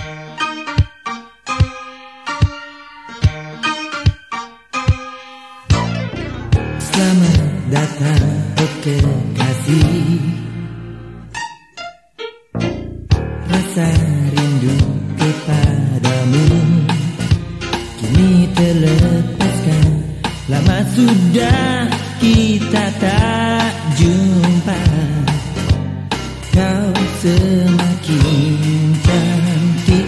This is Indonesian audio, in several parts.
Selamat datang, oh kekasih. Rasa rindu kepadamu kini terlepaskan. Lama sudah kita tak jumpa. Kau semakin cantik.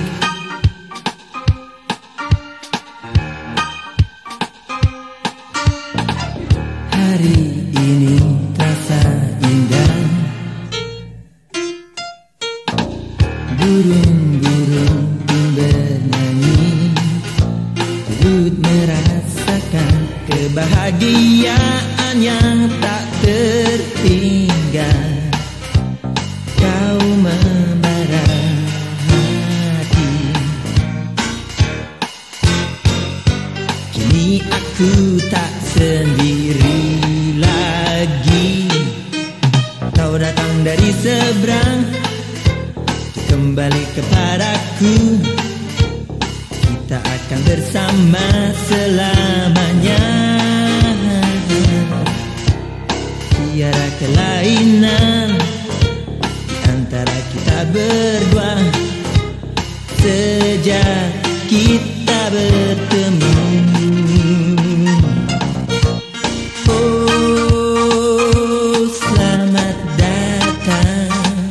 Hari ini terasa indah. Burung-burung pun bernyanyi, turut merasakan kebahagiaan yang tak tertinggal. Kau membara hati. Kini aku tak sendiri lagi. Kau datang dari seberang, kembali kepadaku. Kita akan bersama selamanya. Tiada kelainan di antara kita berdua sejak kita bertemu. Oh, selamat datang.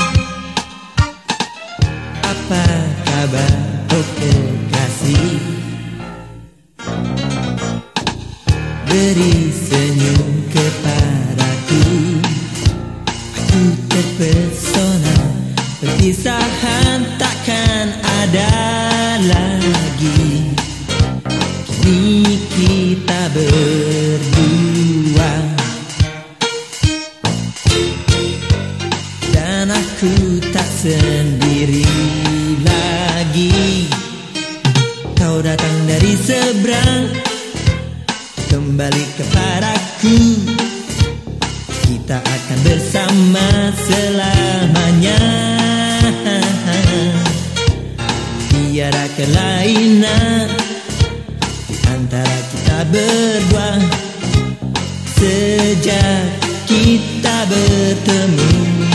Apa kabar, oh kekasih? Beri senyum kepadaku. Aku terpesona. Perpisahan takkan ada lagi. Kini kita berdua. Dan aku tak sendiri lagi. Kau datang dari seberang, kembali kepadaku. Kita akan bersama selamanya. Tiada kelainan di antara kita berdua sejak kita bertemu.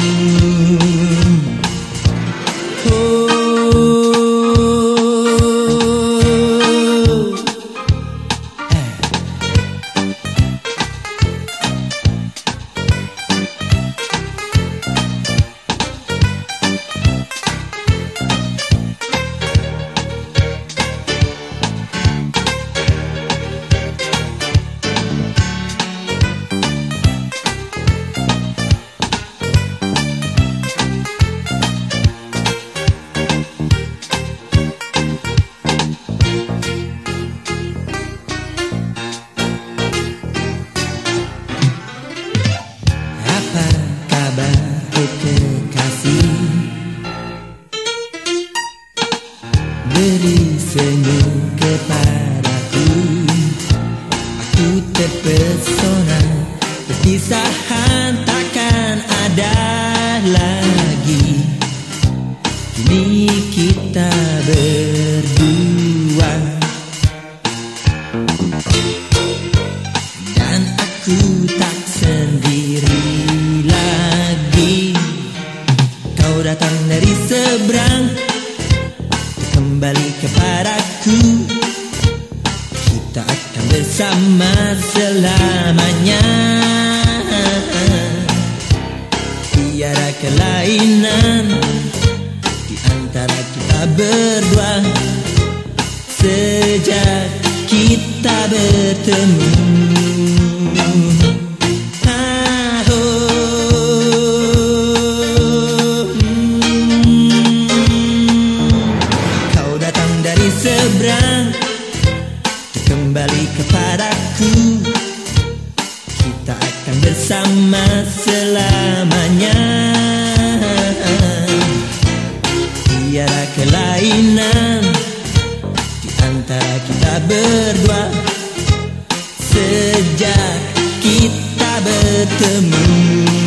Kekasih, beri senyum kepadaku. Aku terpesona. Perpisahan takkan ada lagi. Kini kita berdua. Dan aku tak sendiri lagi. Kau datang dari seberang, kembali kepadaku. Kita akan bersama selamanya. Tiada kelainan di antara kita berdua sejak kita bertemu. Seberang, kembali kepadaku. Kita akan bersama selamanya. Tiada kelainan di antara kita berdua sejak kita bertemu.